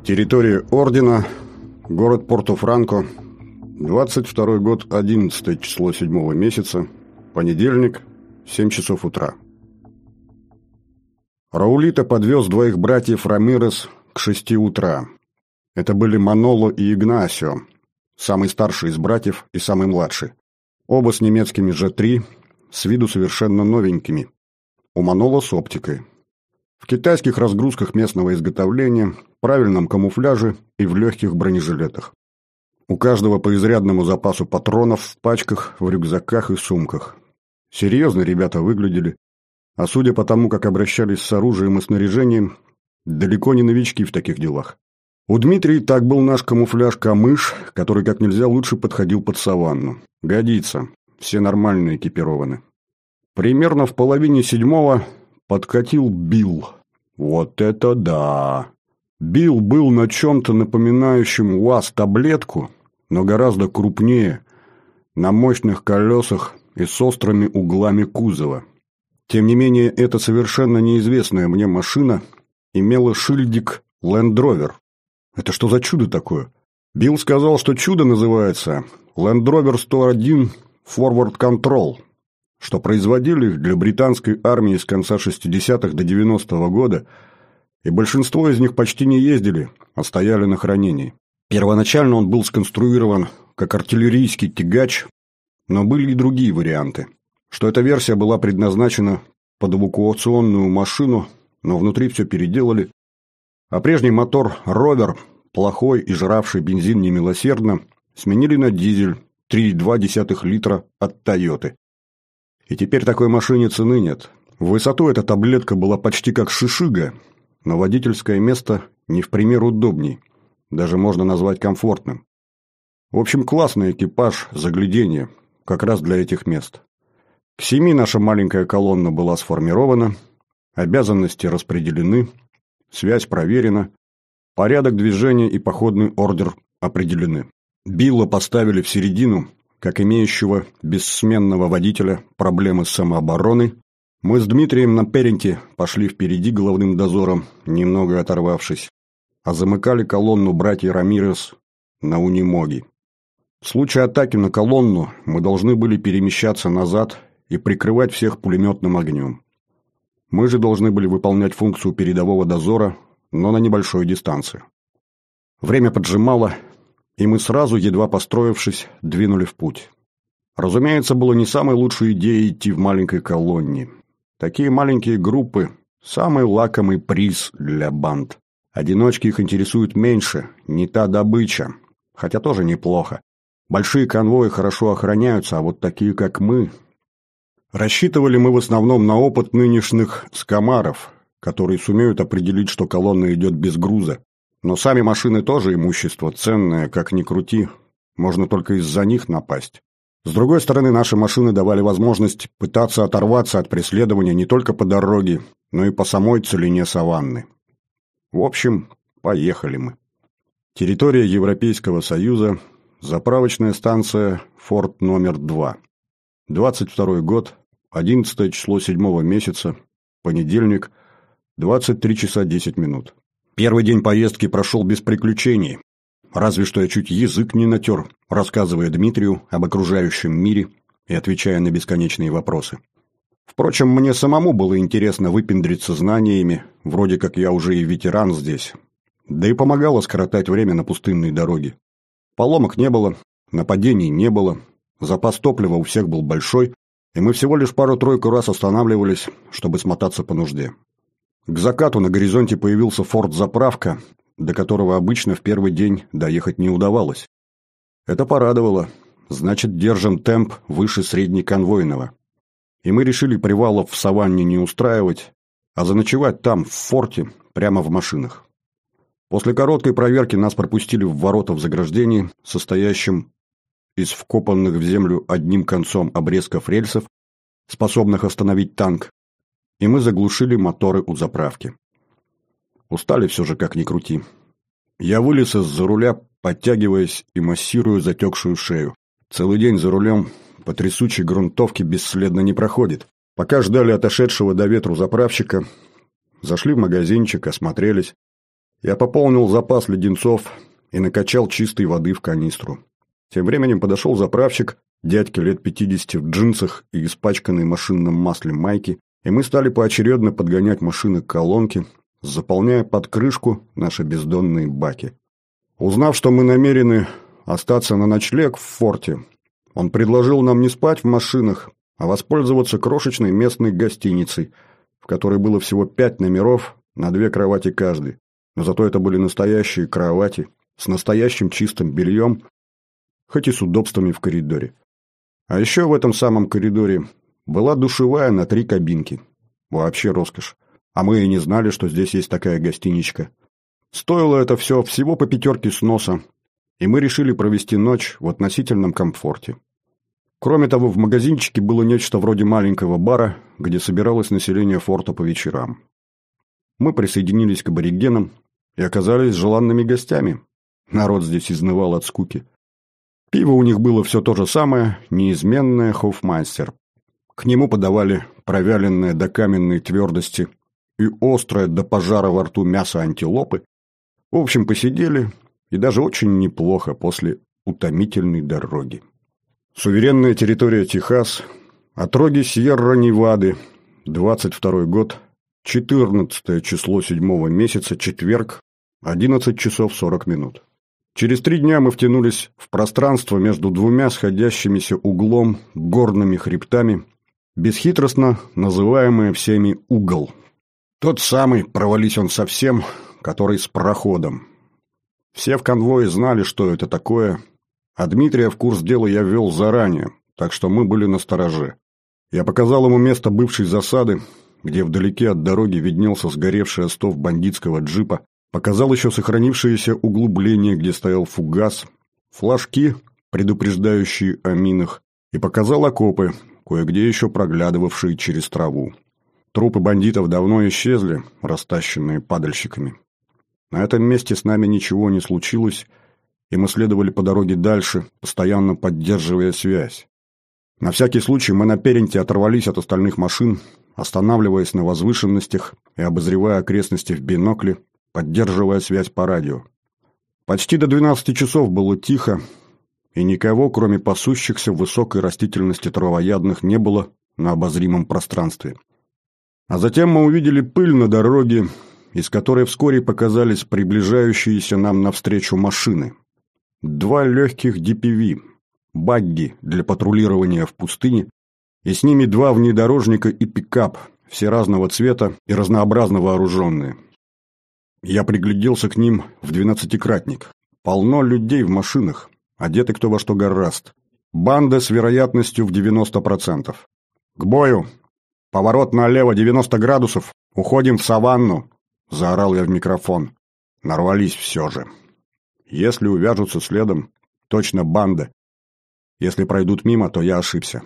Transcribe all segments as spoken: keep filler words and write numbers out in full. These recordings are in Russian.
Территория ордена, город Порто-Франко, двадцать второй год, одиннадцатое число седьмого месяца, понедельник, семь часов утра. Раулито подвез двоих братьев Рамирес к шести утра. Это были Маноло и Игнасио, самый старший из братьев и самый младший. Оба с немецкими джи три, с виду совершенно новенькими. У Маноло с оптикой. В китайских разгрузках местного изготовления, правильном камуфляже и в легких бронежилетах. У каждого по изрядному запасу патронов в пачках, в рюкзаках и сумках. Серьезно ребята выглядели, а судя по тому, как обращались с оружием и снаряжением, далеко не новички в таких делах. У Дмитрия так был наш камуфляж «Камыш», который как нельзя лучше подходил под саванну. Годится, все нормально экипированы. Примерно в половине седьмого подкатил Билл. Вот это да! Билл был на чем-то напоминающем УАЗ-таблетку, но гораздо крупнее, на мощных колесах и с острыми углами кузова. Тем не менее, эта совершенно неизвестная мне машина имела шильдик Land Rover. Это что за чудо такое? Билл сказал, что чудо называется Land Rover сто один Forward Control, что производили для британской армии с конца шестидесятых до девяностого года, и большинство из них почти не ездили, а стояли на хранении. Первоначально он был сконструирован как артиллерийский тягач, но были и другие варианты. Что эта версия была предназначена под эвакуационную машину, но внутри все переделали, а прежний мотор «Ровер», плохой и жравший бензин немилосердно, сменили на дизель три и два десятых литра от «Тойоты». И теперь такой машине цены нет. В высоту эта таблетка была почти как шишига, но водительское место не в пример удобней, даже можно назвать комфортным. В общем, классный экипаж, загляденье, как раз для этих мест. К семи наша маленькая колонна была сформирована, обязанности распределены, связь проверена, порядок движения и походный ордер определены. Билла поставили в середину, как имеющего бессменного водителя проблемы с самообороной. Мы с Дмитрием на Перенте пошли впереди головным дозором, немного оторвавшись, а замыкали колонну братья Рамирес на Унимоги. В случае атаки на колонну мы должны были перемещаться назад и прикрывать всех пулеметным огнем. Мы же должны были выполнять функцию передового дозора, но на небольшой дистанции. Время поджимало, и мы сразу, едва построившись, двинули в путь. Разумеется, было не самой лучшей идеей идти в маленькой колонне. Такие маленькие группы – самый лакомый приз для банд. Одиночки их интересуют меньше, не та добыча, хотя тоже неплохо. Большие конвои хорошо охраняются, а вот такие, как мы… Рассчитывали мы в основном на опыт нынешних скамаров, которые сумеют определить, что колонна идет без груза. Но сами машины тоже имущество ценное, как ни крути, можно только из-за них напасть. С другой стороны, наши машины давали возможность пытаться оторваться от преследования не только по дороге, но и по самой целине саванны. В общем, поехали мы. Территория Европейского Союза, заправочная станция «Форт номер два». двадцать второй год, одиннадцатое число седьмого месяца, понедельник, двадцать три часа десять минут. Первый день поездки прошел без приключений. Разве что я чуть язык не натер, рассказывая Дмитрию об окружающем мире и отвечая на бесконечные вопросы. Впрочем, мне самому было интересно выпендриться знаниями, вроде как я уже и ветеран здесь. Да и помогало скоротать время на пустынной дороге. Поломок не было, нападений не было, запас топлива у всех был большой, и мы всего лишь пару-тройку раз останавливались, чтобы смотаться по нужде. К закату на горизонте появился форт-заправка, до которого обычно в первый день доехать не удавалось. Это порадовало, значит, держим темп выше среднеконвойного. И мы решили привалов в саванне не устраивать, а заночевать там, в форте, прямо в машинах. После короткой проверки нас пропустили в ворота в заграждении, состоящем из вкопанных в землю одним концом обрезков рельсов, способных остановить танк, и мы заглушили моторы у заправки. Устали все же, как ни крути. Я вылез из-за руля, подтягиваясь и массируя затекшую шею. Целый день за рулем по трясучей грунтовке бесследно не проходит. Пока ждали отошедшего до ветру заправщика, зашли в магазинчик, осмотрелись. Я пополнил запас леденцов и накачал чистой воды в канистру. Тем временем подошел заправщик, дядька лет пятидесяти в джинсах и испачканной машинным маслом майки, и мы стали поочередно подгонять машины к колонке, заполняя под крышку наши бездонные баки. Узнав, что мы намерены остаться на ночлег в форте, он предложил нам не спать в машинах, а воспользоваться крошечной местной гостиницей, в которой было всего пять номеров на две кровати каждый. Но зато это были настоящие кровати с настоящим чистым бельем, хоть и с удобствами в коридоре. А еще в этом самом коридоре была душевая на три кабинки. Вообще роскошь. А мы и не знали, что здесь есть такая гостиничка. Стоило это все всего по пятерке с носа, и мы решили провести ночь в относительном комфорте. Кроме того, в магазинчике было нечто вроде маленького бара, где собиралось население форта по вечерам. Мы присоединились к аборигенам и оказались желанными гостями. Народ здесь изнывал от скуки. Пиво у них было все то же самое, неизменное Хофмайстер. К нему подавали провяленное до каменной твердости и острое до пожара во рту мясо антилопы. В общем, посидели, и даже очень неплохо после утомительной дороги. Суверенная территория Техас, отроги Сьерра-Невады, двадцать второй год, четырнадцатое число седьмого месяца, четверг, одиннадцать часов сорок минут. Через три дня мы втянулись в пространство между двумя сходящимися углом горными хребтами, бесхитростно называемое всеми угол. Тот самый, провались он совсем, который с проходом. Все в конвое знали, что это такое, а Дмитрия в курс дела я ввел заранее, так что мы были настороже. Я показал ему место бывшей засады, где вдалеке от дороги виднелся сгоревший остов бандитского джипа, показал еще сохранившееся углубление, где стоял фугас, флажки, предупреждающие о минах, и показал окопы, кое-где еще проглядывавшие через траву. Трупы бандитов давно исчезли, растащенные падальщиками. На этом месте с нами ничего не случилось, и мы следовали по дороге дальше, постоянно поддерживая связь. На всякий случай мы на Перенте оторвались от остальных машин, останавливаясь на возвышенностях и обозревая окрестности в бинокле, поддерживая связь по радио. Почти до двенадцати часов было тихо, и никого, кроме пасущихся в высокой растительности травоядных, не было на обозримом пространстве. А затем мы увидели пыль на дороге, из которой вскоре показались приближающиеся нам навстречу машины. Два легких ди пи ви, багги для патрулирования в пустыне, и с ними два внедорожника и пикап, все разного цвета и разнообразно вооруженные. Я пригляделся к ним в двенадцатикратник. Полно людей в машинах, одеты кто во что гораст. Банда с вероятностью в девяносто процентов. «К бою! Поворот налево девяносто градусов! Уходим в саванну!» — заорал я в микрофон. Нарвались все же. Если увяжутся следом, точно банда. Если пройдут мимо, то я ошибся.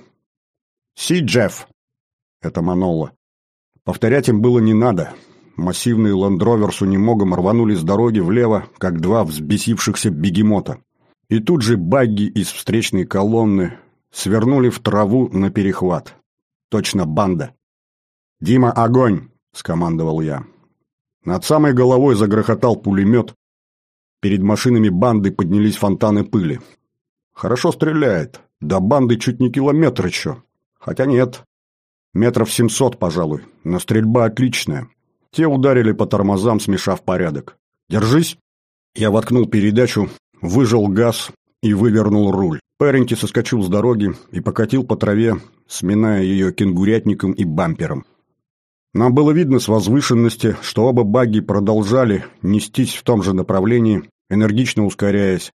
«Си, Джефф!» — это Маноло. Повторять им было не надо. Массивные ландровер с унимогом рванули с дороги влево, как два взбесившихся бегемота. И тут же багги из встречной колонны свернули в траву на перехват. Точно банда. «Дима, огонь!» — скомандовал я. Над самой головой загрохотал пулемет. Перед машинами банды поднялись фонтаны пыли. Хорошо стреляет. До банды чуть не километр еще. Хотя нет. Метров семьсот, пожалуй. Но стрельба отличная. Те ударили по тормозам, смешав порядок. «Держись!» Я воткнул передачу, выжал газ и вывернул руль. Перенти соскочил с дороги и покатил по траве, сминая ее кенгурятником и бампером. Нам было видно с возвышенности, что оба багги продолжали нестись в том же направлении, энергично ускоряясь,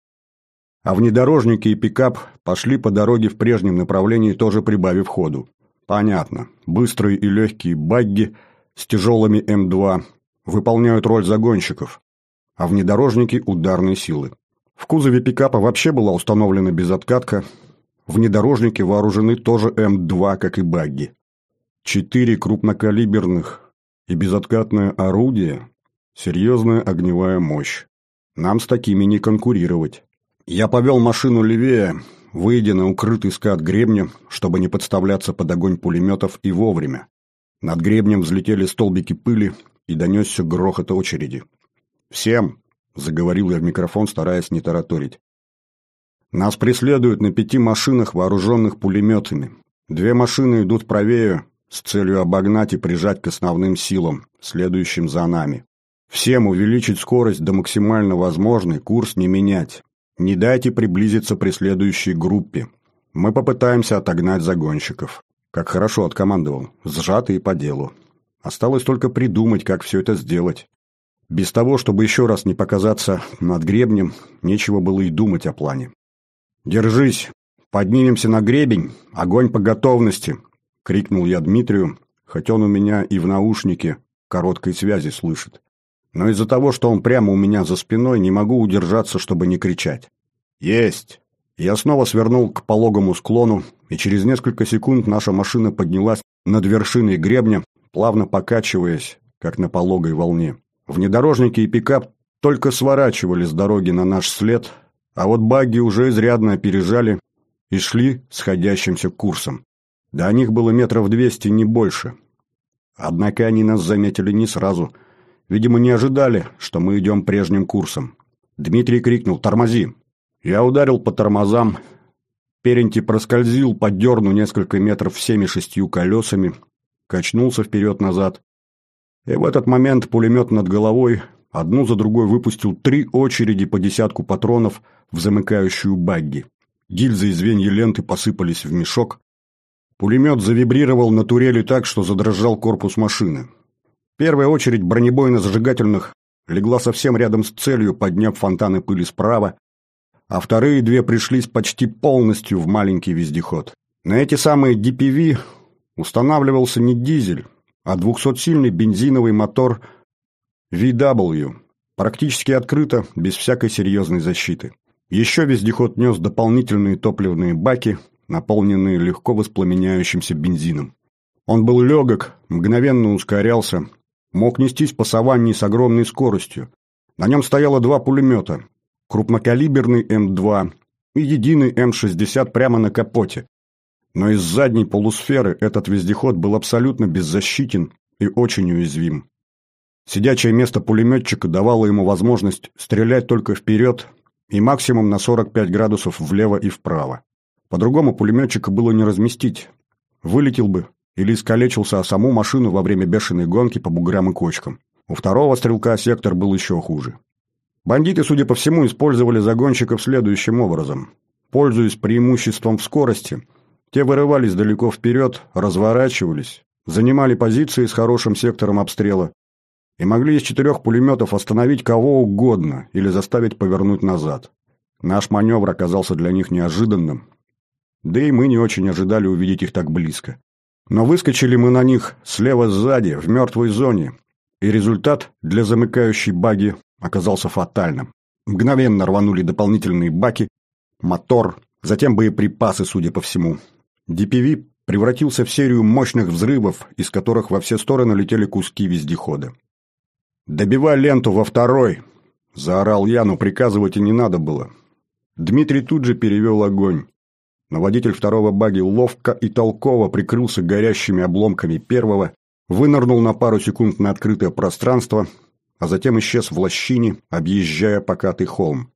а внедорожники и пикап пошли по дороге в прежнем направлении, тоже прибавив ходу. Понятно, быстрые и легкие багги с тяжелыми эм два выполняют роль загонщиков, а внедорожники – ударной силы. В кузове пикапа вообще была установлена безоткатка, внедорожники вооружены тоже эм два, как и багги. Четыре крупнокалиберных и безоткатное орудие – серьезная огневая мощь. Нам с такими не конкурировать. Я повел машину левее, выйдя на укрытый скат гребня, чтобы не подставляться под огонь пулеметов, и вовремя. Над гребнем взлетели столбики пыли и донесся грохот очереди. «Всем!» — заговорил я в микрофон, стараясь не тараторить. «Нас преследуют на пяти машинах, вооруженных пулеметами. Две машины идут правее с целью обогнать и прижать к основным силам, следующим за нами. Всем увеличить скорость до максимально возможной, курс не менять. Не дайте приблизиться преследующей группе. Мы попытаемся отогнать загонщиков». Как хорошо откомандовал, сжато и по делу. Осталось только придумать, как все это сделать. Без того, чтобы еще раз не показаться над гребнем, нечего было и думать о плане. «Держись! Поднимемся на гребень! Огонь по готовности!» — крикнул я Дмитрию, хоть он у меня и в наушнике короткой связи слышит. Но из-за того, что он прямо у меня за спиной, не могу удержаться, чтобы не кричать. «Есть!» Я снова свернул к пологому склону, и через несколько секунд наша машина поднялась над вершиной гребня, плавно покачиваясь, как на пологой волне. Внедорожники и пикап только сворачивали с дороги на наш след, а вот багги уже изрядно опережали и шли сходящимся курсом. До них было метров двести, не больше. Однако они нас заметили не сразу. Видимо, не ожидали, что мы идем прежним курсом. Дмитрий крикнул «Тормози!». Я ударил по тормозам. Перенти проскользил по дерну несколько метров всеми шестью колесами, качнулся вперед-назад. И в этот момент пулемет над головой одну за другой выпустил три очереди по десятку патронов в замыкающую багги. Гильзы и звенья ленты посыпались в мешок. Пулемет завибрировал на турели так, что задрожал корпус машины. Первая очередь бронебойно-зажигательных легла совсем рядом с целью, подняв фонтаны пыли справа, а вторые две пришлись почти полностью в маленький вездеход. На эти самые ди пи ви устанавливался не дизель, а двухсотсильный бензиновый мотор ви дабл ю, практически открыто, без всякой серьезной защиты. Еще вездеход нес дополнительные топливные баки, наполненные легко воспламеняющимся бензином. Он был легок, мгновенно ускорялся, мог нестись по саванне с огромной скоростью. На нем стояло два пулемета, крупнокалиберный эм два и единый эм шестьдесят прямо на капоте. Но из задней полусферы этот вездеход был абсолютно беззащитен и очень уязвим. Сидячее место пулеметчика давало ему возможность стрелять только вперед и максимум на сорок пять градусов влево и вправо. По-другому пулеметчика было не разместить. Вылетел бы или искалечился о саму машину во время бешеной гонки по буграм и кочкам. У второго стрелка сектор был еще хуже. Бандиты, судя по всему, использовали загонщиков следующим образом. Пользуясь преимуществом в скорости, те вырывались далеко вперед, разворачивались, занимали позиции с хорошим сектором обстрела и могли из четырех пулеметов остановить кого угодно или заставить повернуть назад. Наш маневр оказался для них неожиданным, да и мы не очень ожидали увидеть их так близко. Но выскочили мы на них слева сзади, в мертвой зоне, и результат для замыкающей багги оказался фатальным. Мгновенно рванули дополнительные баки, мотор, затем боеприпасы, судя по всему. ди пи ви превратился в серию мощных взрывов, из которых во все стороны летели куски вездехода. «Добивай ленту во второй!» — заорал я, но приказывать и не надо было. Дмитрий тут же перевел огонь. Но водитель второго багги ловко и толково прикрылся горящими обломками первого, вынырнул на пару секунд на открытое пространство, а затем исчез в лощине, объезжая покатый холм.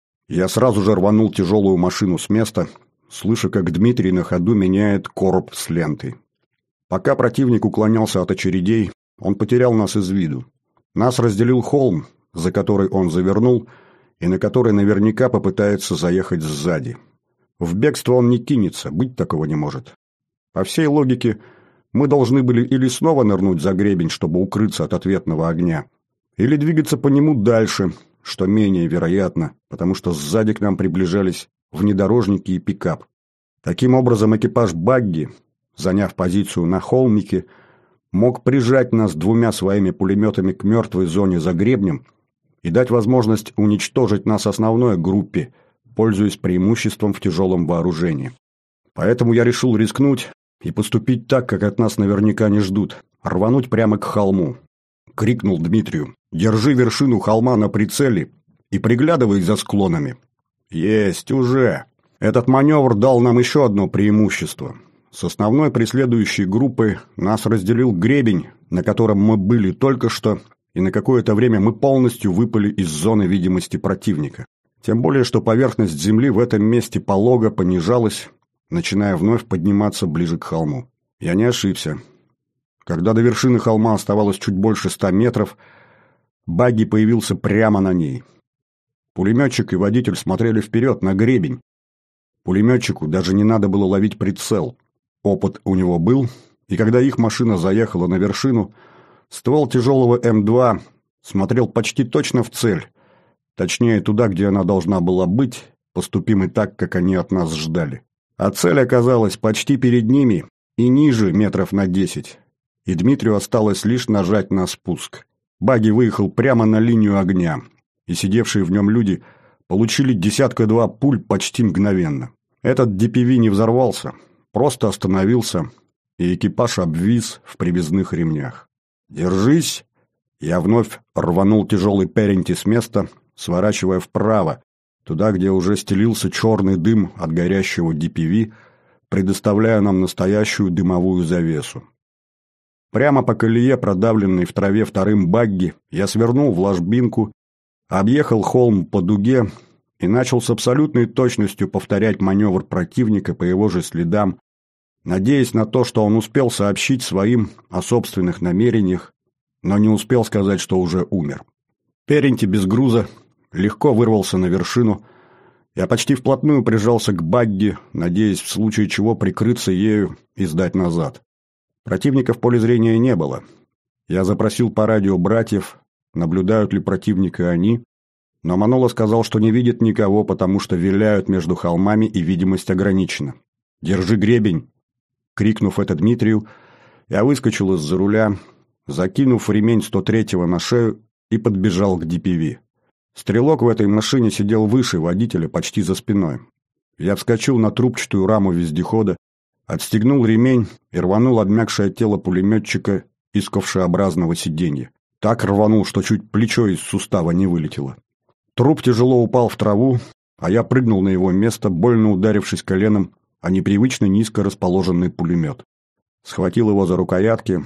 Я сразу же рванул тяжелую машину с места, слыша, как Дмитрий на ходу меняет короб с лентой. Пока противник уклонялся от очередей, он потерял нас из виду. Нас разделил холм, за который он завернул, и на который наверняка попытается заехать сзади. В бегство он не кинется, быть такого не может. По всей логике, мы должны были или снова нырнуть за гребень, чтобы укрыться от ответного огня, или двигаться по нему дальше, что менее вероятно, потому что сзади к нам приближались внедорожники и пикап. Таким образом, экипаж багги, заняв позицию на холмике, мог прижать нас двумя своими пулеметами к мертвой зоне за гребнем и дать возможность уничтожить нас основной группе, пользуясь преимуществом в тяжелом вооружении. Поэтому я решил рискнуть и поступить так, как от нас наверняка не ждут, рвануть прямо к холму. Крикнул Дмитрию: «Держи вершину холма на прицеле и приглядывай за склонами». «Есть уже!» Этот маневр дал нам еще одно преимущество. С основной преследующей группой нас разделил гребень, на котором мы были только что, и на какое-то время мы полностью выпали из зоны видимости противника. Тем более, что поверхность земли в этом месте полого понижалась, начиная вновь подниматься ближе к холму. Я не ошибся. Когда до вершины холма оставалось чуть больше ста метров, багги появился прямо на ней. Пулеметчик и водитель смотрели вперед, на гребень. Пулеметчику даже не надо было ловить прицел. Опыт у него был, и когда их машина заехала на вершину, ствол тяжелого эм два смотрел почти точно в цель, точнее туда, где она должна была быть, поступим и так, как они от нас ждали. А цель оказалась почти перед ними и ниже метров на десять, и Дмитрию осталось лишь нажать на спуск. Багги выехал прямо на линию огня, и сидевшие в нем люди получили десятка-два пуль почти мгновенно. Этот ди пи ви не взорвался, просто остановился, и экипаж обвис в привязных ремнях. «Держись!» Я вновь рванул тяжелый Перенти с места, сворачивая вправо, туда, где уже стелился черный дым от горящего ди пи ви, предоставляя нам настоящую дымовую завесу. Прямо по колее, продавленной в траве вторым багги, я свернул в ложбинку, объехал холм по дуге и начал с абсолютной точностью повторять маневр противника по его же следам, надеясь на то, что он успел сообщить своим о собственных намерениях, но не успел сказать, что уже умер. Перенти без груза легко вырвался на вершину. Я почти вплотную прижался к багги, надеясь в случае чего прикрыться ею и сдать назад. Противника в поле зрения не было. Я запросил по радио братьев, наблюдают ли противника они, но Маноло сказал, что не видит никого, потому что виляют между холмами и видимость ограничена. «Держи гребень!» Крикнув это Дмитрию, я выскочил из-за руля, закинув ремень сто третьего на шею и подбежал к ди пи ви. Стрелок в этой машине сидел выше водителя, почти за спиной. Я вскочил на трубчатую раму вездехода, отстегнул ремень и рванул обмякшее тело пулеметчика из ковшеобразного сиденья. Так рванул, что чуть плечо из сустава не вылетело. Труп тяжело упал в траву, а я прыгнул на его место, больно ударившись коленом о непривычно низко расположенный пулемет. Схватил его за рукоятки,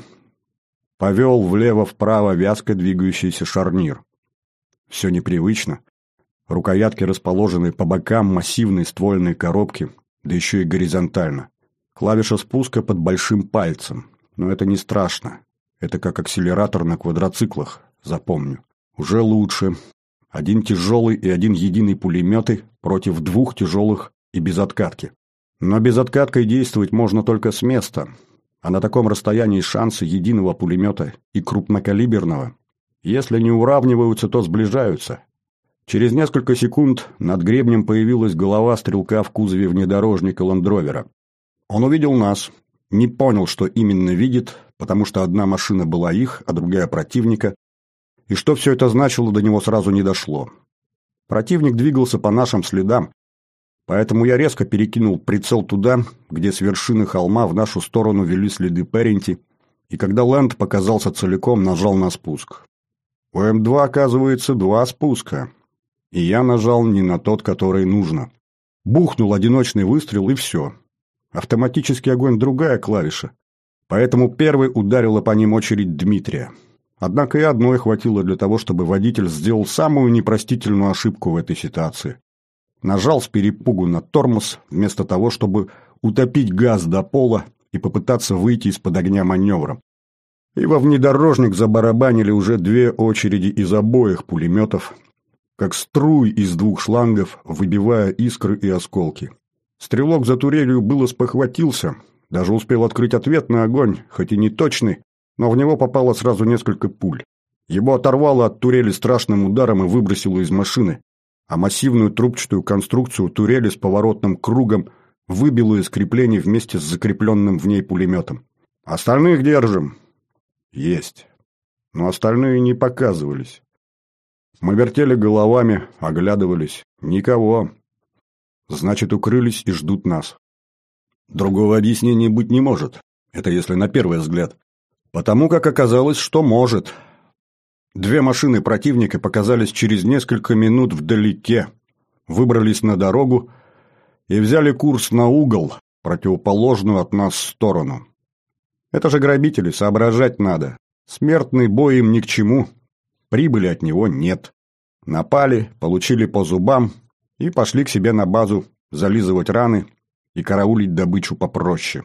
повел влево-вправо вязко двигающийся шарнир. Все непривычно. Рукоятки расположены по бокам массивной ствольной коробки, да еще и горизонтально. Клавиша спуска под большим пальцем. Но это не страшно. Это как акселератор на квадроциклах, запомню. Уже лучше. Один тяжелый и один единый пулеметы против двух тяжелых и без откатки. Но без откаткой действовать можно только с места. А на таком расстоянии шансы единого пулемета и крупнокалиберного, если не уравниваются, то сближаются. Через несколько секунд над гребнем появилась голова стрелка в кузове внедорожника ландровера. Он увидел нас, не понял, что именно видит, потому что одна машина была их, а другая противника, и что все это значило, до него сразу не дошло. Противник двигался по нашим следам, поэтому я резко перекинул прицел туда, где с вершины холма в нашу сторону вели следы Перенти, и когда Лэнд показался целиком, нажал на спуск. У эм два, оказывается, два спуска, и я нажал не на тот, который нужно. Бухнул одиночный выстрел, и все. Автоматический огонь — другая клавиша, поэтому первой ударила по ним очередь Дмитрия. Однако и одной хватило для того, чтобы водитель сделал самую непростительную ошибку в этой ситуации. Нажал с перепугу на тормоз, вместо того, чтобы утопить газ до пола и попытаться выйти из-под огня маневром. И во внедорожник забарабанили уже две очереди из обоих пулеметов, как струй из двух шлангов, выбивая искры и осколки. Стрелок за турелью было спохватился, даже успел открыть ответный огонь, хоть и не точный, но в него попало сразу несколько пуль. Его оторвало от турели страшным ударом и выбросило из машины, а массивную трубчатую конструкцию турели с поворотным кругом выбило из креплений вместе с закрепленным в ней пулеметом. «Остальных держим!» «Есть!» Но остальные не показывались. Мы вертели головами, оглядывались. Никого. Значит, укрылись и ждут нас. Другого объяснения быть не может. Это если на первый взгляд. Потому как оказалось, что может. Две машины противника показались через несколько минут вдалеке, выбрались на дорогу и взяли курс на угол, противоположную от нас сторону. Это же грабители, соображать надо. Смертный бой им ни к чему. Прибыли от него нет. Напали, получили по зубам и пошли к себе на базу зализывать раны и караулить добычу попроще.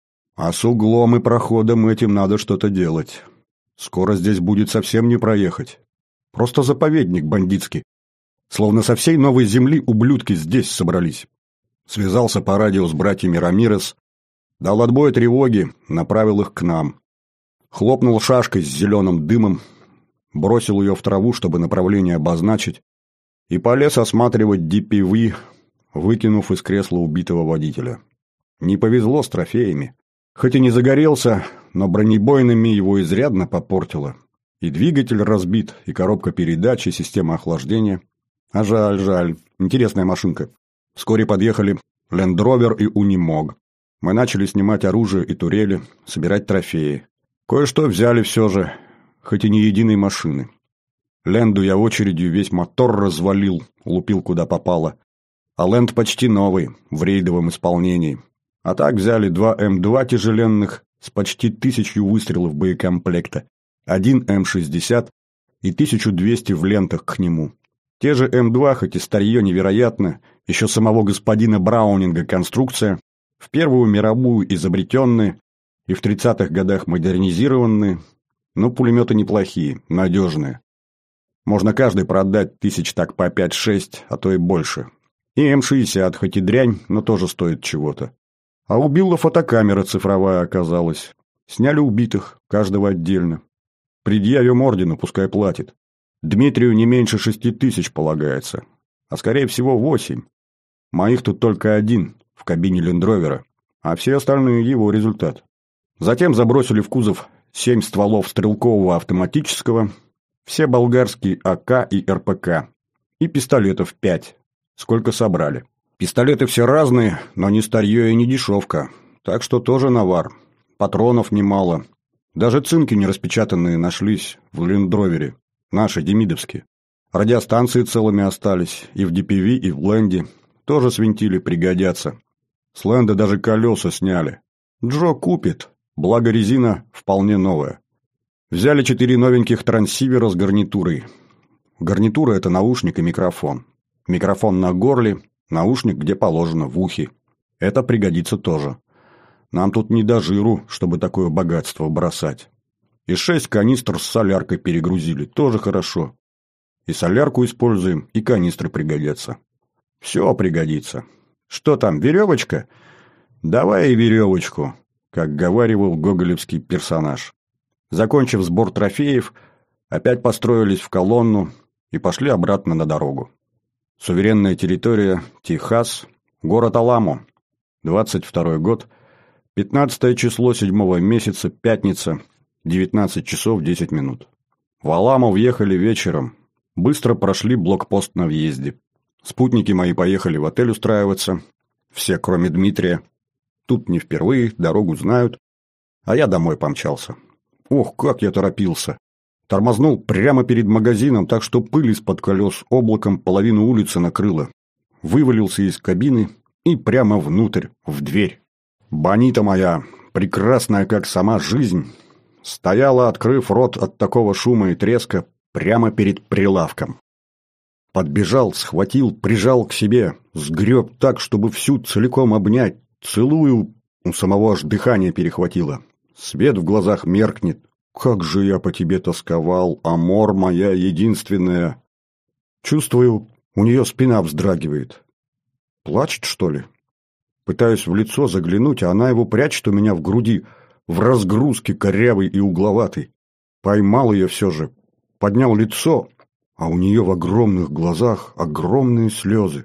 А с углом и проходом этим надо что-то делать. Скоро здесь будет совсем не проехать. Просто заповедник бандитский. Словно со всей новой земли ублюдки здесь собрались. Связался по радио с братьями Рамирес, дал отбой тревоги, направил их к нам. Хлопнул шашкой с зеленым дымом, бросил ее в траву, чтобы направление обозначить, и полез осматривать ди пи ви, выкинув из кресла убитого водителя. Не повезло с трофеями. Хоть и не загорелся, но бронебойными его изрядно попортило. И двигатель разбит, и коробка передач, и система охлаждения. А жаль, жаль. Интересная машинка. Вскоре подъехали Land Rover и Unimog. Мы начали снимать оружие и турели, собирать трофеи. Кое-что взяли все же, хоть и не единой машины. Ленду я очередью весь мотор развалил, лупил куда попало. А Ленд почти новый, в рейдовом исполнении. А так взяли два эм два тяжеленных с почти тысячью выстрелов боекомплекта, один эм шестьдесят и тысячу двести в лентах к нему. Те же эм два, хоть и старье невероятно, еще самого господина Браунинга конструкция, в Первую мировую изобретенные и в тридцатых годах модернизированные, но пулеметы неплохие, надежные. Можно каждый продать тысяч так по пять-шесть, а то и больше. И эм шестьдесят, хоть и дрянь, но тоже стоит чего-то. А у Билла фотокамера цифровая оказалась. Сняли убитых, каждого отдельно. Предъявим ордену, пускай платит. Дмитрию не меньше шести тысяч полагается. А скорее всего восемь. Моих тут только один, в кабине лендровера. А все остальные его результат. Затем забросили в кузов семь стволов стрелкового автоматического, все болгарские а ка и эр пэ ка. И пистолетов пять. Сколько собрали. Пистолеты все разные, но не старье и не дешевка. Так что тоже навар. Патронов немало. Даже цинки нераспечатанные нашлись в лендровере. Наши, демидовские. Радиостанции целыми остались. И в ди пи ви, и в Ленде. Тоже свинтили, пригодятся. С Ленда даже колеса сняли. Джо купит. Благо резина вполне новая. Взяли четыре новеньких трансивера с гарнитурой. Гарнитура – это наушник и микрофон. Микрофон на горле, наушник где положено, в ухе. Это пригодится тоже. Нам тут не до жиру, чтобы такое богатство бросать. И шесть канистр с соляркой перегрузили, тоже хорошо. И солярку используем, и канистры пригодятся. Все пригодится. Что там, веревочка? Давай и веревочку, как говаривал гоголевский персонаж. Закончив сбор трофеев, опять построились в колонну и пошли обратно на дорогу. Суверенная территория, Техас, город Аламо, двадцать второй год, пятнадцатое число седьмого месяца, пятница, девятнадцать часов десять минут. В Аламо въехали вечером, быстро прошли блокпост на въезде. Спутники мои поехали в отель устраиваться, все, кроме Дмитрия. Тут не впервые, дорогу знают, а я домой помчался. Ох, как я торопился! Тормознул прямо перед магазином, так что пыль из-под колес облаком половину улицы накрыла. Вывалился из кабины и прямо внутрь, в дверь. Бонита моя, прекрасная как сама жизнь, стояла, открыв рот от такого шума и треска, прямо перед прилавком. Подбежал, схватил, прижал к себе, сгреб так, чтобы всю целиком обнять, целую, у самого аж дыхание перехватило. Свет в глазах меркнет. Как же я по тебе тосковал, амор моя единственная. Чувствую, у нее спина вздрагивает. Плачет, что ли? Пытаюсь в лицо заглянуть, а она его прячет у меня в груди, в разгрузке корявый и угловатый. Поймал ее все же, поднял лицо, а у нее в огромных глазах огромные слезы.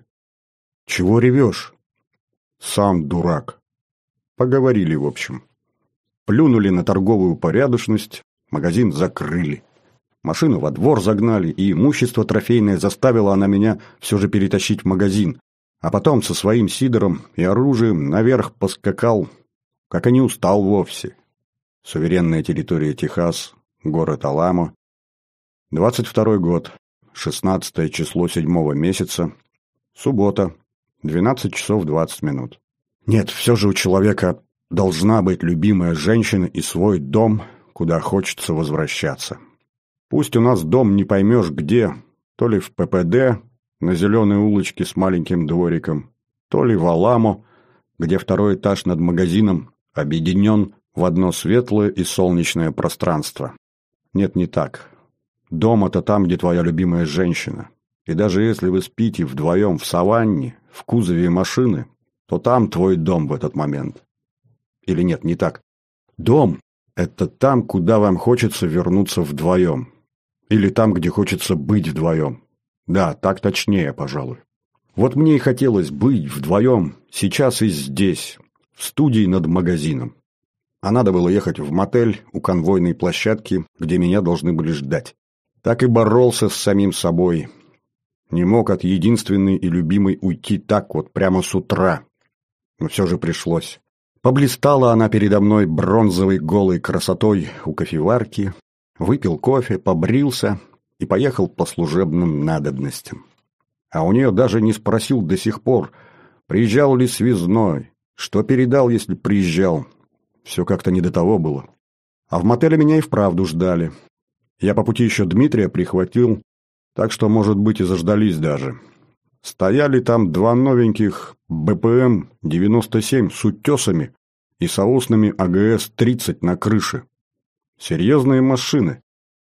Чего ревешь? Сам дурак. Поговорили, в общем. Плюнули на торговую порядочность, магазин закрыли. Машину во двор загнали, и имущество трофейное заставило она меня все же перетащить в магазин. А потом со своим сидором и оружием наверх поскакал, как и не устал вовсе. Суверенная территория Техас, город Аламо. двадцать второй год, шестнадцатое число седьмого месяца, суббота, двенадцать часов двадцать минут. Нет, все же у человека должна быть любимая женщина и свой дом, куда хочется возвращаться. Пусть у нас дом не поймешь где, то ли в ППД, на зеленой улочке с маленьким двориком, то ли в Аламо, где второй этаж над магазином объединен в одно светлое и солнечное пространство. Нет, не так. Дом – это там, где твоя любимая женщина. И даже если вы спите вдвоем в саванне, в кузове машины, то там твой дом в этот момент. Или нет, не так. Дом – это там, куда вам хочется вернуться вдвоем. Или там, где хочется быть вдвоем. Да, так точнее, пожалуй. Вот мне и хотелось быть вдвоем сейчас и здесь, в студии над магазином. А надо было ехать в мотель у конвойной площадки, где меня должны были ждать. Так и боролся с самим собой. Не мог от единственной и любимой уйти так вот прямо с утра. Но все же пришлось. Поблистала она передо мной бронзовой голой красотой у кофеварки, выпил кофе, побрился и поехал по служебным надобностям. А у нее даже не спросил до сих пор, приезжал ли связной, что передал, если приезжал. Все как-то не до того было. А в мотеле меня и вправду ждали. Я по пути еще Дмитрия прихватил, так что, может быть, и заждались даже. Стояли там два новеньких бэ пэ эм девяносто семь с утесами и соосными а гэ эс тридцать на крыше. Серьезные машины.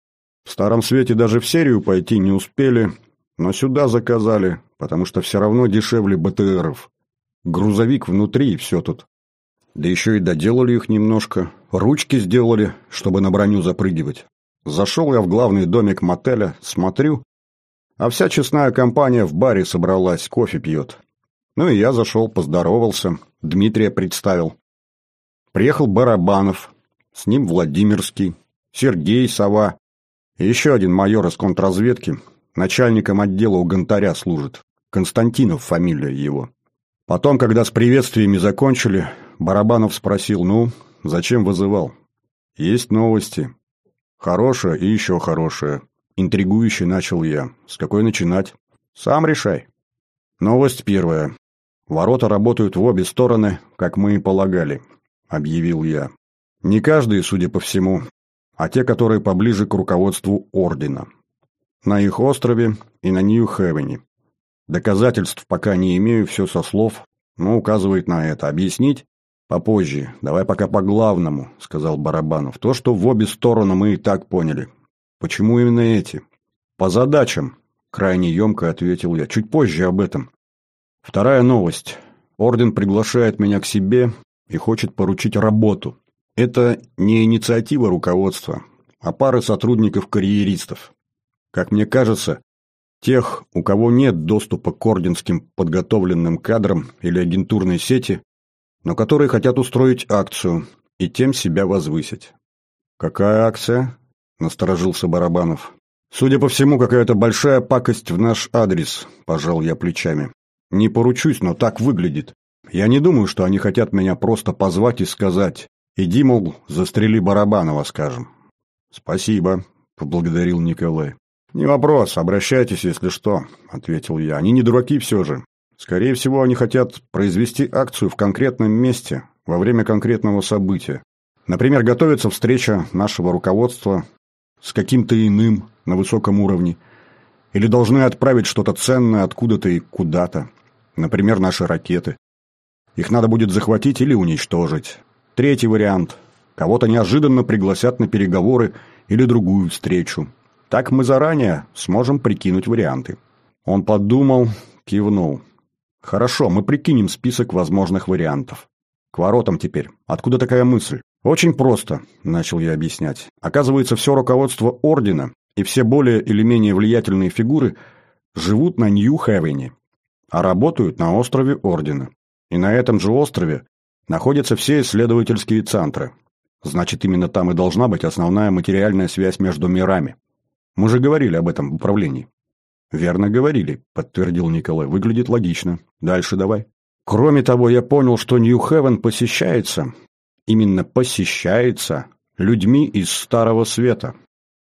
В Старом Свете даже в серию пойти не успели, но сюда заказали, потому что все равно дешевле бэ тэ эров. Грузовик внутри и все тут. Да еще и доделали их немножко, ручки сделали, чтобы на броню запрыгивать. Зашел я в главный домик мотеля, смотрю, а вся честная компания в баре собралась, кофе пьет. Ну и я зашел, поздоровался, Дмитрия представил. Приехал Барабанов, с ним Владимирский, Сергей Сова и еще один майор из контрразведки, начальником отдела у Гонтаря служит, Константинов фамилия его. Потом, когда с приветствиями закончили, Барабанов спросил, ну, зачем вызывал? Есть новости. Хорошая и еще хорошая. Интригующе начал я. С какой начинать? Сам решай. Новость первая. Ворота работают в обе стороны, как мы и полагали, объявил я. Не каждый, судя по всему, а те, которые поближе к руководству ордена. На их острове и на Нью-Хевене. Доказательств пока не имею, все со слов, но указывает на это. Объяснить? Попозже. Давай пока по главному, сказал Барабанов. То, что в обе стороны, мы и так поняли. Почему именно эти? По задачам, крайне емко ответил я. Чуть позже об этом. Вторая новость. Орден приглашает меня к себе и хочет поручить работу. Это не инициатива руководства, а пары сотрудников-карьеристов. Как мне кажется, тех, у кого нет доступа к орденским подготовленным кадрам или агентурной сети, но которые хотят устроить акцию и тем себя возвысить. «Какая акция?» – насторожился Барабанов. «Судя по всему, какая-то большая пакость в наш адрес», – пожал я плечами. «Не поручусь, но так выглядит. Я не думаю, что они хотят меня просто позвать и сказать, иди, мол, застрели Барабанова, скажем». «Спасибо», – поблагодарил Николай. «Не вопрос, обращайтесь, если что», – ответил я. «Они не дураки все же. Скорее всего, они хотят произвести акцию в конкретном месте, во время конкретного события. Например, готовится встреча нашего руководства с каким-то иным на высоком уровне, или должны отправить что-то ценное откуда-то и куда-то, например, наши ракеты. Их надо будет захватить или уничтожить. Третий вариант – кого-то неожиданно пригласят на переговоры или другую встречу. Так мы заранее сможем прикинуть варианты». Он подумал, кивнул. «Хорошо, мы прикинем список возможных вариантов. К воротам теперь. Откуда такая мысль?» «Очень просто», – начал я объяснять. «Оказывается, все руководство Ордена и все более или менее влиятельные фигуры живут на Нью-Хевене, а работают на острове Ордена. И на этом же острове находятся все исследовательские центры. Значит, именно там и должна быть основная материальная связь между мирами. Мы же говорили об этом в управлении». «Верно говорили», — подтвердил Николай. «Выглядит логично. Дальше давай». «Кроме того, я понял, что Нью-Хевен посещается, именно посещается, людьми из Старого Света».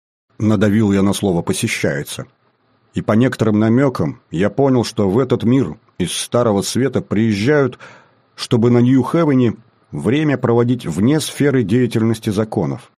Надавил я на слово «посещается». И по некоторым намекам я понял, что в этот мир из Старого Света приезжают, чтобы на Нью-Хевене время проводить вне сферы деятельности законов.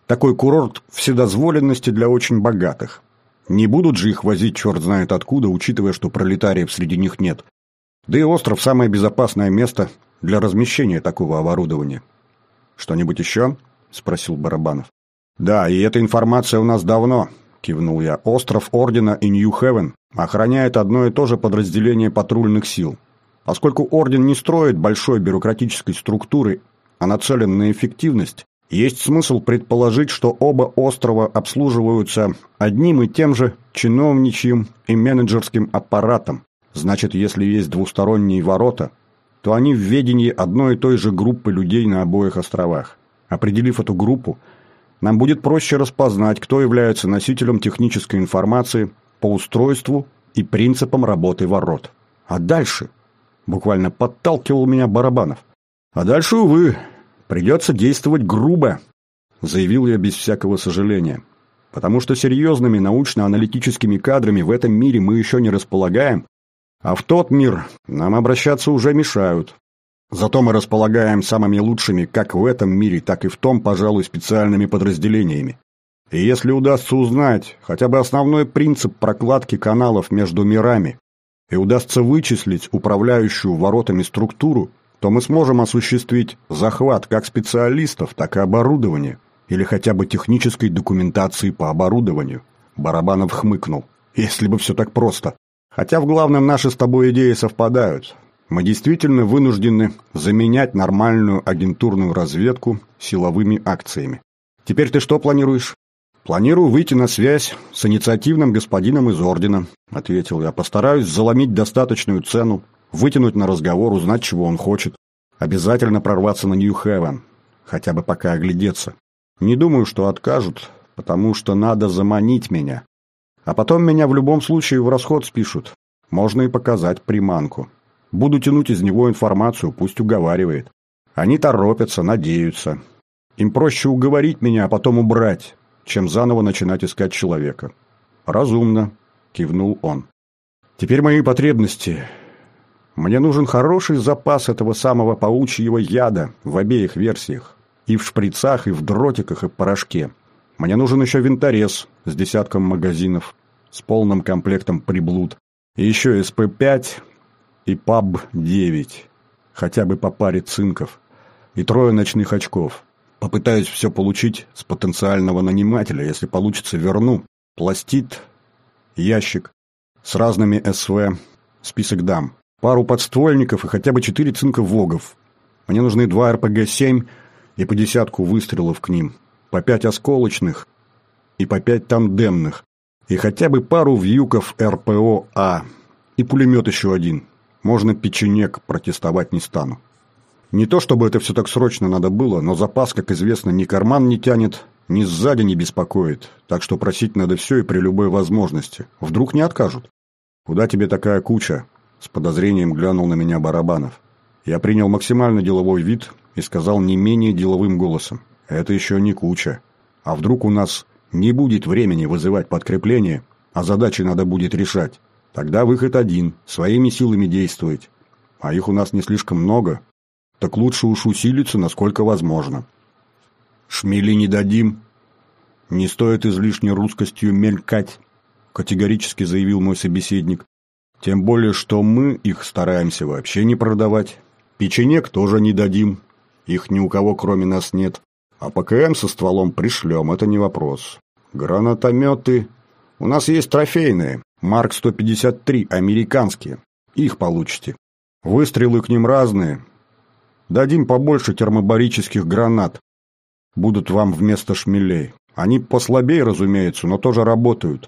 Такой курорт вседозволенности для очень богатых. Не будут же их возить черт знает откуда, учитывая, что пролетариев среди них нет. Да и остров – самое безопасное место для размещения такого оборудования. «Что-нибудь еще?» – спросил Барабанов. «Да, и эта информация у нас давно», – кивнул я. «Остров Ордена и Нью-Хевен охраняет одно и то же подразделение патрульных сил. Поскольку Орден не строит большой бюрократической структуры, а нацелен на эффективность, есть смысл предположить, что оба острова обслуживаются одним и тем же чиновничьим и менеджерским аппаратом. Значит, если есть двусторонние ворота, то они в ведении одной и той же группы людей на обоих островах. Определив эту группу, нам будет проще распознать, кто является носителем технической информации по устройству и принципам работы ворот. А дальше, буквально подталкивал меня Барабанов. А дальше, увы, придется действовать грубо, заявил я без всякого сожаления. Потому что серьезными научно-аналитическими кадрами в этом мире мы еще не располагаем, а в тот мир нам обращаться уже мешают. Зато мы располагаем самыми лучшими как в этом мире, так и в том, пожалуй, специальными подразделениями. И если удастся узнать хотя бы основной принцип прокладки каналов между мирами и удастся вычислить управляющую воротами структуру, то мы сможем осуществить захват как специалистов, так и оборудования, или хотя бы технической документации по оборудованию. Барабанов хмыкнул. Если бы все так просто. Хотя в главном наши с тобой идеи совпадают. Мы действительно вынуждены заменять нормальную агентурную разведку силовыми акциями. Теперь ты что планируешь? Планирую выйти на связь с инициативным господином из Ордена, ответил я. Постараюсь заломить достаточную цену, вытянуть на разговор, узнать, чего он хочет. Обязательно прорваться на Нью-Хевен, хотя бы пока оглядеться. Не думаю, что откажут, потому что надо заманить меня. А потом меня в любом случае в расход спишут. Можно и показать приманку. Буду тянуть из него информацию, пусть уговаривает. Они торопятся, надеются. Им проще уговорить меня, а потом убрать, чем заново начинать искать человека. Разумно, кивнул он. Теперь мои потребности. Мне нужен хороший запас этого самого паучьего яда в обеих версиях. И в шприцах, и в дротиках, и в порошке. Мне нужен еще винторез с десятком магазинов, с полным комплектом приблуд. И еще эс пэ пять и паб девять. Хотя бы по паре цинков. И трое ночных очков. Попытаюсь все получить с потенциального нанимателя. Если получится, верну. Пластид, ящик с разными эс вэ, список дам. Пару подствольников и хотя бы четыре цинка вогов. Мне нужны два эр пэ гэ семь и по десятку выстрелов к ним. По пять осколочных и по пять тандемных. И хотя бы пару вьюков эр пэ о а. И пулемет еще один. Можно печенек, протестовать не стану. Не то чтобы это все так срочно надо было, но запас, как известно, ни карман не тянет, ни сзади не беспокоит. Так что просить надо все и при любой возможности. Вдруг не откажут. «Куда тебе такая куча?» С подозрением глянул на меня Барабанов. Я принял максимально деловой вид и сказал не менее деловым голосом. «Это еще не куча. А вдруг у нас не будет времени вызывать подкрепление, а задачи надо будет решать? Тогда выход один – своими силами действовать. А их у нас не слишком много, так лучше уж усилиться, насколько возможно. Шмели не дадим. Не стоит излишней русскостью мелькать», – категорически заявил мой собеседник. «Тем более, что мы их стараемся вообще не продавать. Печенек тоже не дадим. Их ни у кого кроме нас нет. А пэ ка эм со стволом пришлем, это не вопрос. Гранатометы. У нас есть трофейные. Марк сто пятьдесят три, американские. Их получите. Выстрелы к ним разные. Дадим побольше термобарических гранат. Будут вам вместо шмелей. Они послабее, разумеется, но тоже работают.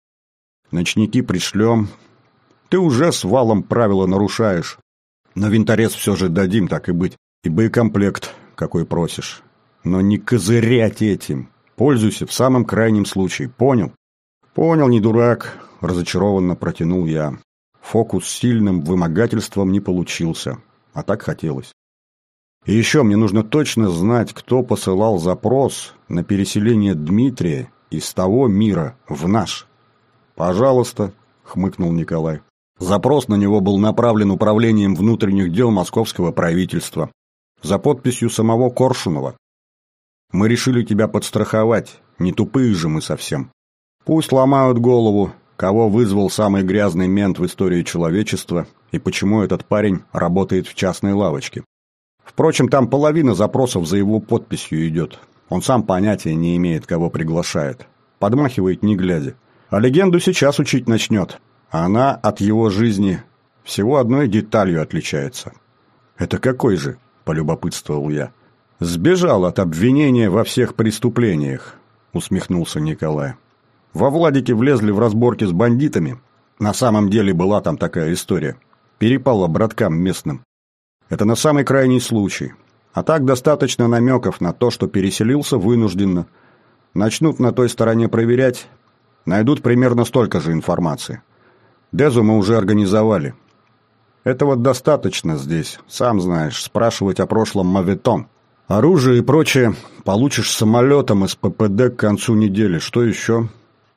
Ночники пришлем. Ты уже с валом правила нарушаешь. Но винторез все же дадим, так и быть. И боекомплект, какой просишь. Но не козырять этим. Пользуйся в самом крайнем случае. Понял? Понял, не дурак. Разочарованно протянул я. Фокус с сильным вымогательством не получился. А так хотелось. И еще мне нужно точно знать, кто посылал запрос на переселение Дмитрия из того мира в наш. «Пожалуйста», — хмыкнул Николай. Запрос на него был направлен управлением внутренних дел московского правительства за подписью самого Коршунова. Мы решили тебя подстраховать, не тупые же мы совсем. Пусть ломают голову, кого вызвал самый грязный мент в истории человечества и почему этот парень работает в частной лавочке. Впрочем, там половина запросов за его подписью идет. Он сам понятия не имеет, кого приглашает. Подмахивает не глядя. А легенду сейчас учить начнет. Она от его жизни всего одной деталью отличается. «Это какой же?» – полюбопытствовал я. «Сбежал от обвинения во всех преступлениях», – усмехнулся Николай. «Во Владике влезли в разборки с бандитами. На самом деле была там такая история. Перепало браткам местным. Это на самый крайний случай. А так достаточно намеков на то, что переселился вынужденно. Начнут на той стороне проверять, найдут примерно столько же информации. Дезу мы уже организовали. Этого достаточно здесь, сам знаешь, спрашивать о прошлом моветон. Оружие и прочее получишь самолетом из ППД к концу недели. Что еще?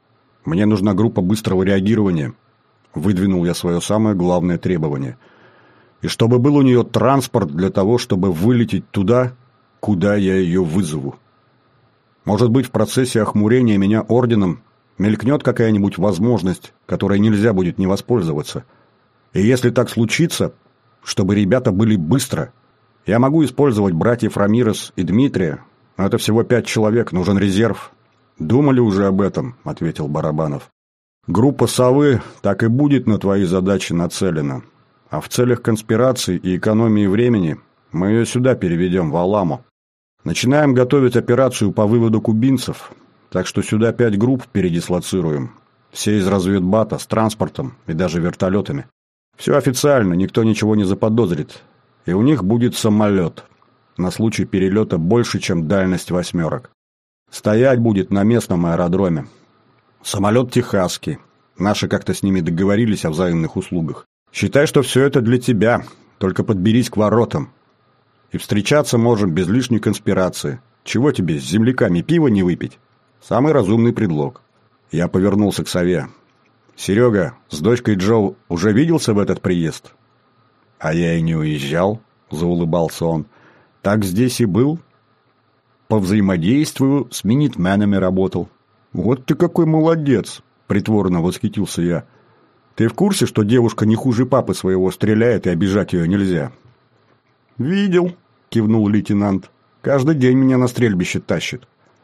Мне нужна группа быстрого реагирования. Выдвинул я свое самое главное требование. И чтобы был у нее транспорт для того, чтобы вылететь туда, куда я ее вызову. Может быть, в процессе охмурения меня орденом мелькнет какая-нибудь возможность, которой нельзя будет не воспользоваться. И если так случится, чтобы ребята были быстро, я могу использовать братьев Рамирес и Дмитрия, но это всего пять человек, нужен резерв. «Думали уже об этом», — ответил Барабанов. «Группа «Совы» так и будет на твои задачи нацелена. А в целях конспирации и экономии времени мы ее сюда переведем, в Аламу. Начинаем готовить операцию по выводу кубинцев, так что сюда пять групп передислоцируем. Все из разведбата, с транспортом и даже вертолетами. Все официально, никто ничего не заподозрит. И у них будет самолет. На случай перелета больше, чем дальность восьмерок. Стоять будет на местном аэродроме. Самолет техасский. Наши как-то с ними договорились о взаимных услугах. Считай, что все это для тебя, только подберись к воротам. И встречаться можем без лишней конспирации. Чего тебе, с земляками пива не выпить? Самый разумный предлог». Я повернулся к сове. «Серега, с дочкой Джо уже виделся в этот приезд?» «А я и не уезжал», — заулыбался он. «Так здесь и был. По взаимодействию с минитменами работал». «Вот ты какой молодец!» — притворно восхитился я. «Ты в курсе, что девушка не хуже папы своего стреляет, и обижать ее нельзя?» «Видел», — кивнул лейтенант. «Каждый день меня на стрельбище тащит».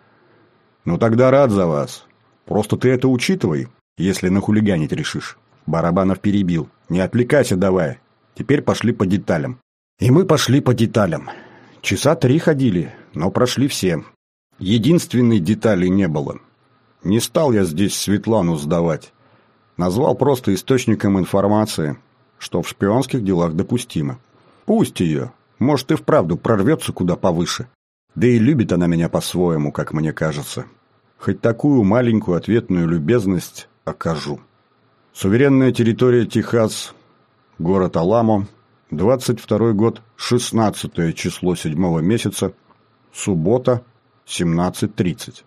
«Ну тогда рад за вас. Просто ты это учитывай, если нахулиганить решишь». Барабанов перебил. «Не отвлекайся давай. Теперь пошли по деталям». И мы пошли по деталям. Часа три ходили, но прошли все. Единственной детали не было. Не стал я здесь Светлану сдавать. Назвал просто источником информации, что в шпионских делах допустимо. Пусть ее. Может, и вправду прорвется куда повыше. Да и любит она меня по-своему, как мне кажется. Хоть такую маленькую ответную любезность окажу. Суверенная территория Техас, город Аламо, двадцать второй год, шестнадцатое число седьмого месяца, суббота, семнадцать тридцать.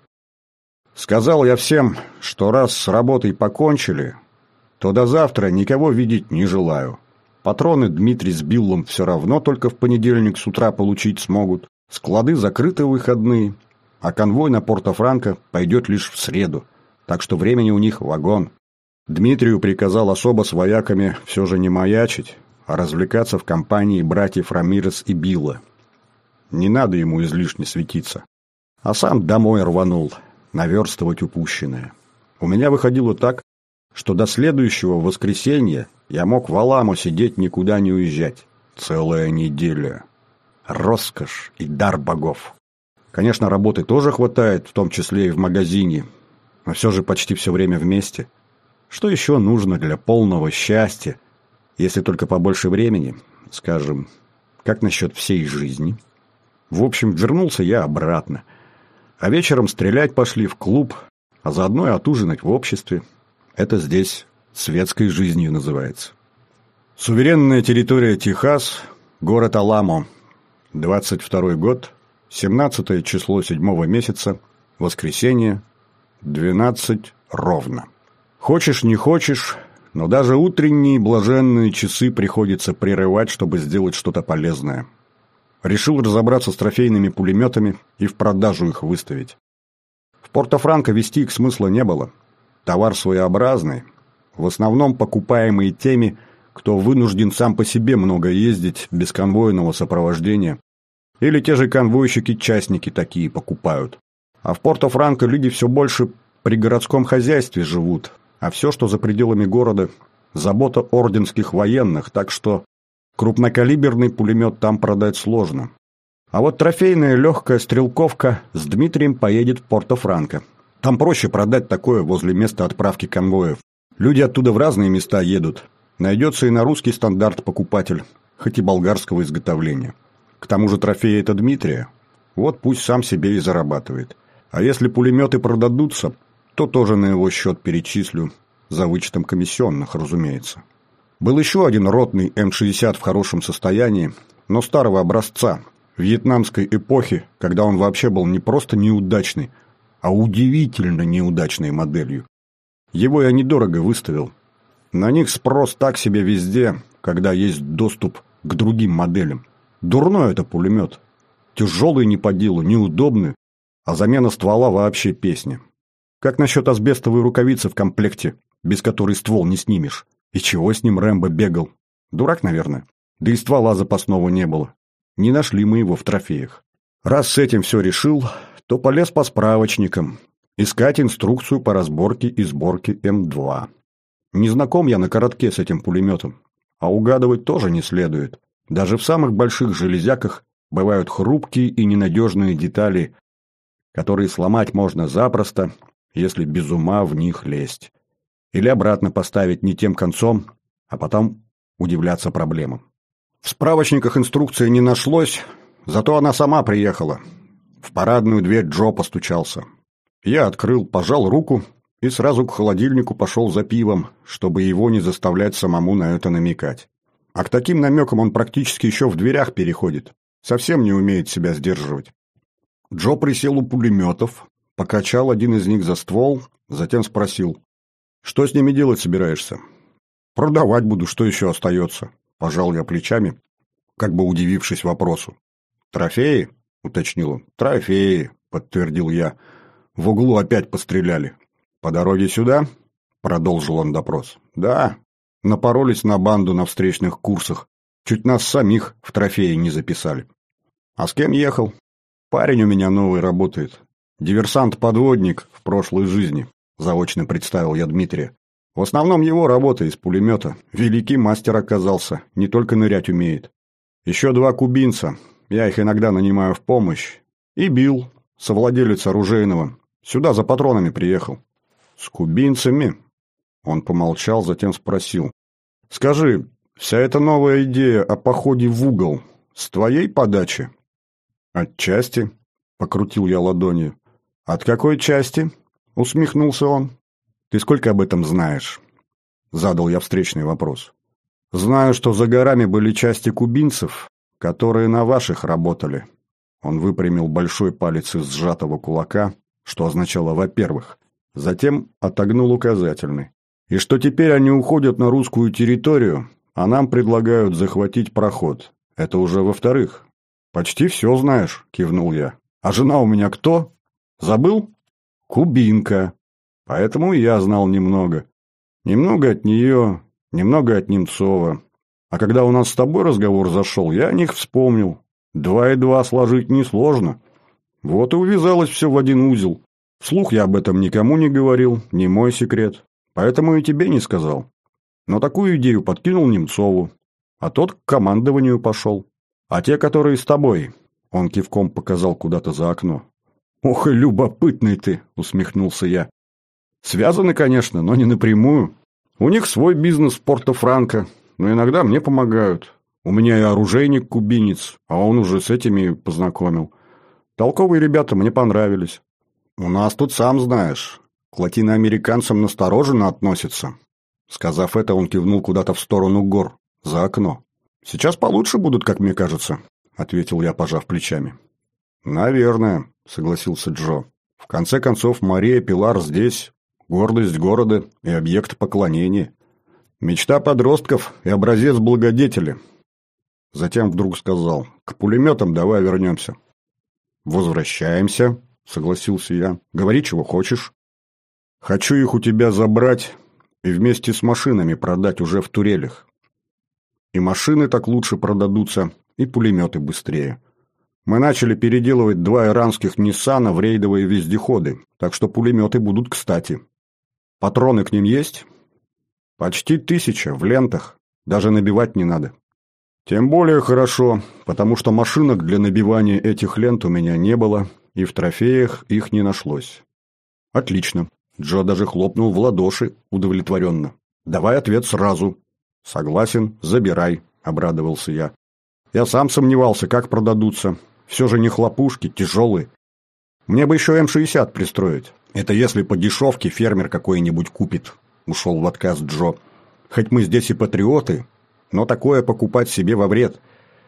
Сказал я всем, что раз с работой покончили, то до завтра никого видеть не желаю. Патроны Дмитрий с Биллом все равно только в понедельник с утра получить смогут. Склады закрыты в выходные, а конвой на Порто-Франко пойдет лишь в среду, так что времени у них вагон. Дмитрию приказал особо с вояками все же не маячить, а развлекаться в компании братьев Рамирес и Билла. Не надо ему излишне светиться. А сам домой рванул, наверстывать упущенное. У меня выходило так, что до следующего воскресенья я мог в Аламо сидеть, никуда не уезжать. Целая неделя. Роскошь и дар богов. Конечно, работы тоже хватает, в том числе и в магазине, но все же почти все время вместе. Что еще нужно для полного счастья, если только побольше времени, скажем, как насчет всей жизни? В общем, вернулся я обратно. А вечером стрелять пошли в клуб, а заодно и отужинать в обществе. Это здесь светской жизнью называется. Суверенная территория Техас, город Аламо, двадцать второй год, семнадцатое число седьмого месяца, воскресенье, двенадцать ровно. Хочешь, не хочешь, но даже утренние блаженные часы приходится прерывать, чтобы сделать что-то полезное. Решил разобраться с трофейными пулеметами и в продажу их выставить. В Порто-Франко везти их смысла не было. Товар своеобразный, в основном покупаемый теми, кто вынужден сам по себе много ездить без конвойного сопровождения. Или те же конвойщики-частники такие покупают. А в Порто-Франко люди все больше при городском хозяйстве живут, а все, что за пределами города, забота орденских военных, так что крупнокалиберный пулемет там продать сложно. А вот трофейная легкая стрелковка с Дмитрием поедет в Порто-Франко. Там проще продать такое возле места отправки конвоев. Люди оттуда в разные места едут. Найдется и на русский стандарт покупатель, хоть и болгарского изготовления. К тому же трофей это Дмитрия. Вот пусть сам себе и зарабатывает. А если пулеметы продадутся, то тоже на его счет перечислю, за вычетом комиссионных, разумеется. Был еще один ротный эм шестьдесят в хорошем состоянии, но старого образца, вьетнамской эпохи, когда он вообще был не просто неудачный, а удивительно неудачной моделью. Его я недорого выставил. На них спрос так себе везде, когда есть доступ к другим моделям. Дурной это пулемет. Тяжелый не по делу, неудобный, а замена ствола вообще песня. Как насчет асбестовой рукавицы в комплекте, без которой ствол не снимешь? И чего с ним Рэмбо бегал? Дурак, наверное. Да и ствола запасного не было. Не нашли мы его в трофеях. Раз с этим все решил, то полез по справочникам. Искать инструкцию по разборке и сборке эм два. Не знаком я на коротке с этим пулеметом. А угадывать тоже не следует. Даже в самых больших железяках бывают хрупкие и ненадежные детали, которые сломать можно запросто, если без ума в них лезть. Или обратно поставить не тем концом, а потом удивляться проблемам. В справочниках инструкции не нашлось, зато она сама приехала. В парадную дверь Джо постучался. Я открыл, пожал руку и сразу к холодильнику пошел за пивом, чтобы его не заставлять самому на это намекать. А к таким намекам он практически еще в дверях переходит. Совсем не умеет себя сдерживать. Джо присел у пулеметов, покачал один из них за ствол, затем спросил: «Что с ними делать собираешься?» «Продавать буду, что еще остается?» Пожал я плечами, как бы удивившись вопросу. «Трофеи?» — уточнил он. «Трофеи», — подтвердил я. «В углу опять постреляли». «По дороге сюда?» — продолжил он допрос. «Да, напоролись на банду на встречных курсах. Чуть нас самих в трофеи не записали». «А с кем ехал?» «Парень у меня новый работает. Диверсант-подводник в прошлой жизни», — заочно представил я Дмитрия. «В основном его работа из пулемета. Великий мастер оказался, не только нырять умеет. Еще два кубинца, я их иногда нанимаю в помощь. И Билл, совладелец оружейного, сюда за патронами приехал». «С кубинцами?» Он помолчал, затем спросил. «Скажи, вся эта новая идея о походе в угол с твоей подачи?» «Отчасти», — покрутил я ладонью. «От какой части?» — усмехнулся он. «Ты сколько об этом знаешь?» — задал я встречный вопрос. «Знаю, что за горами были части кубинцев, которые на ваших работали». Он выпрямил большой палец из сжатого кулака, что означало «во-первых». Затем отогнул указательный. «И что теперь они уходят на русскую территорию, а нам предлагают захватить проход. Это уже во-вторых». «Почти все знаешь», — кивнул я. «А жена у меня кто? Забыл?» «Кубинка. Поэтому и я знал немного. Немного от нее, немного от Немцова. А когда у нас с тобой разговор зашел, я о них вспомнил. Два и два сложить несложно. Вот и увязалось все в один узел. Вслух я об этом никому не говорил, не мой секрет. Поэтому и тебе не сказал. Но такую идею подкинул Немцову. А тот к командованию пошел. А те, которые с тобой...» Он кивком показал куда-то за окно. «Ох и любопытный ты!» — усмехнулся я. «Связаны, конечно, но не напрямую. У них свой бизнес в Порто-Франко, но иногда мне помогают. У меня и оружейник кубинец, а он уже с этими познакомил. Толковые ребята мне понравились. У нас тут, сам знаешь, к латиноамериканцам настороженно относятся». Сказав это, он кивнул куда-то в сторону гор, за окно. «Сейчас получше будут, как мне кажется», — ответил я, пожав плечами. «Наверное», — согласился Джо. «В конце концов, Мария Пилар здесь, гордость города и объект поклонения. Мечта подростков и образец благодетеля. Затем вдруг сказал: «К пулеметам давай вернемся». «Возвращаемся», — согласился я. «Говори, чего хочешь». «Хочу их у тебя забрать и вместе с машинами продать уже в турелях. И машины так лучше продадутся, и пулеметы быстрее. Мы начали переделывать два иранских Ниссана в рейдовые вездеходы, так что пулеметы будут кстати. Патроны к ним есть?» «Почти тысяча, в лентах. Даже набивать не надо». «Тем более хорошо, потому что машинок для набивания этих лент у меня не было, и в трофеях их не нашлось». «Отлично». Джо даже хлопнул в ладоши удовлетворенно. «Давай ответ сразу». «Согласен, забирай», — обрадовался я. «Я сам сомневался, как продадутся. Все же не хлопушки, тяжелые. Мне бы еще эм шестьдесят пристроить. Это если по дешевке фермер какой-нибудь купит», — ушел в отказ Джо. «Хоть мы здесь и патриоты, но такое покупать себе во вред.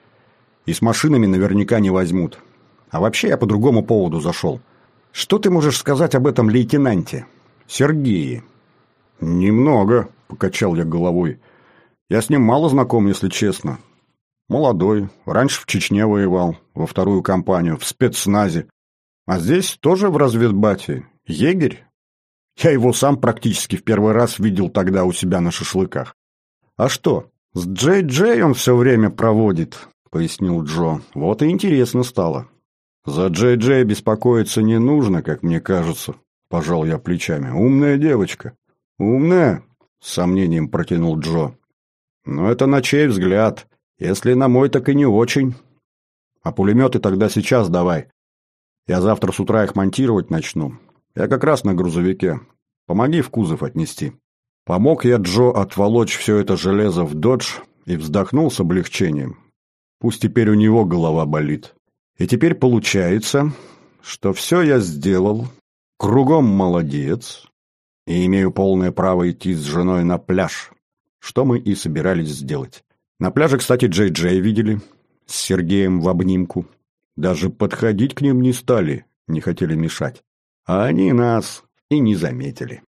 И с машинами наверняка не возьмут. А вообще я по другому поводу зашел. Что ты можешь сказать об этом лейтенанте? Сергее?» «Немного», — покачал я головой. «Я с ним мало знаком, если честно. Молодой, раньше в Чечне воевал, во вторую кампанию, в спецназе. А здесь тоже в разведбате. Егерь. Я его сам практически в первый раз видел тогда у себя на шашлыках. А что, с Джей-Джей он все время проводит», — пояснил Джо. «Вот и интересно стало». «За Джей-Джей беспокоиться не нужно, как мне кажется», — пожал я плечами. «Умная девочка». «Умная?» — с сомнением протянул Джо. «Но это на чей взгляд? Если на мой, так и не очень. А пулеметы тогда сейчас давай. Я завтра с утра их монтировать начну. Я как раз на грузовике. Помоги в кузов отнести». Помог я Джо отволочь все это железо в додж и вздохнул с облегчением. Пусть теперь у него голова болит. И теперь получается, что все я сделал, кругом молодец, и имею полное право идти с женой на пляж, что мы и собирались сделать. На пляже, кстати, Джей-Джей видели, с Сергеем в обнимку. Даже подходить к ним не стали, не хотели мешать. А они нас и не заметили.